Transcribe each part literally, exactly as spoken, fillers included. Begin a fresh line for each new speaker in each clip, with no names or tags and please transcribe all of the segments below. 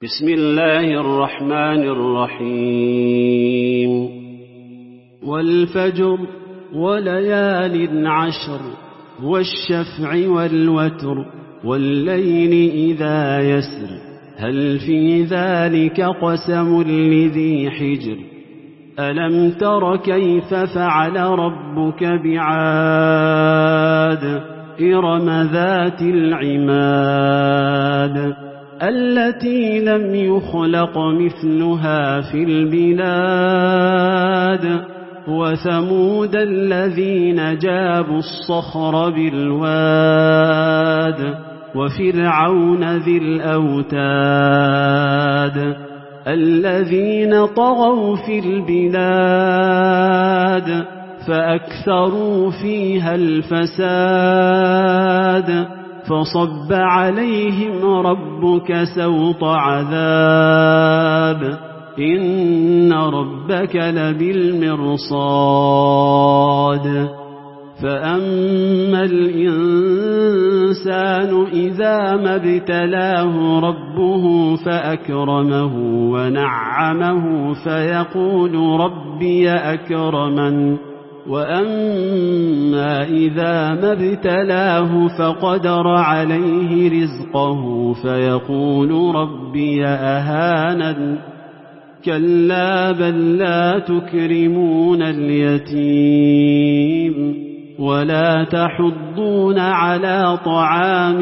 بسم الله الرحمن الرحيم والفجر وليال عشر والشفع والوتر والليل إذا يسر هل في ذلك قسم لذي حجر ألم تر كيف فعل ربك بعاد إرم ذات العماد التي لم يخلق مثلها في البلاد وثمود الذين جابوا الصخر بالواد وفرعون ذي الأوتاد الذين طغوا في البلاد فأكثروا فيها الفساد فصب عليهم ربك سوط عذاب إن ربك لبالمرصاد فأما الإنسان إذا ما ابتلاه ربه فأكرمه ونعمه فيقول ربي أكرمن وأما إذا ما ابتلاه فقدر عليه رزقه فيقول ربي أهانن كلا بل لا تكرمون اليتيم ولا تحضون على طعام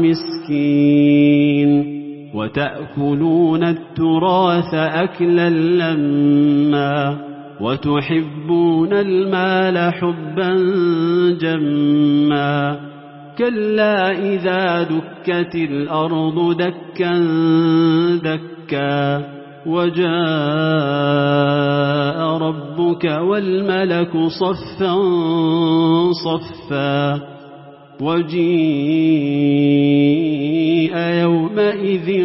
المسكين وتأكلون التراث أكلا لما وتحبون المال حبا جما كلا إذا دكت الأرض دكا دكا وجاء ربك والملك صفا صفا وجيء يومئذ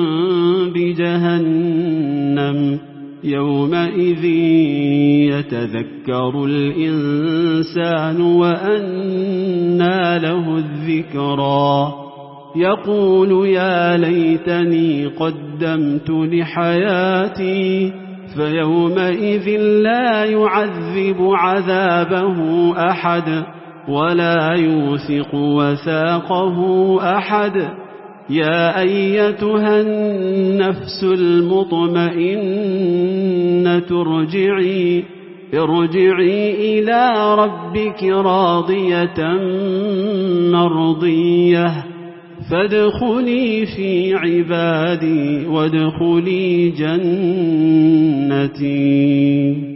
بجهنم يومئذ يتذكر الإنسان وأنى له الذكرى يقول يا ليتني قدمت لحياتي فيومئذ لا يعذب عذابه أحد ولا يوثق وثاقه أحد يا أيتها النفس المطمئنة ارجعي ارجعي إلى ربك راضية مرضية فادخلي في عبادي وادخلي جنتي.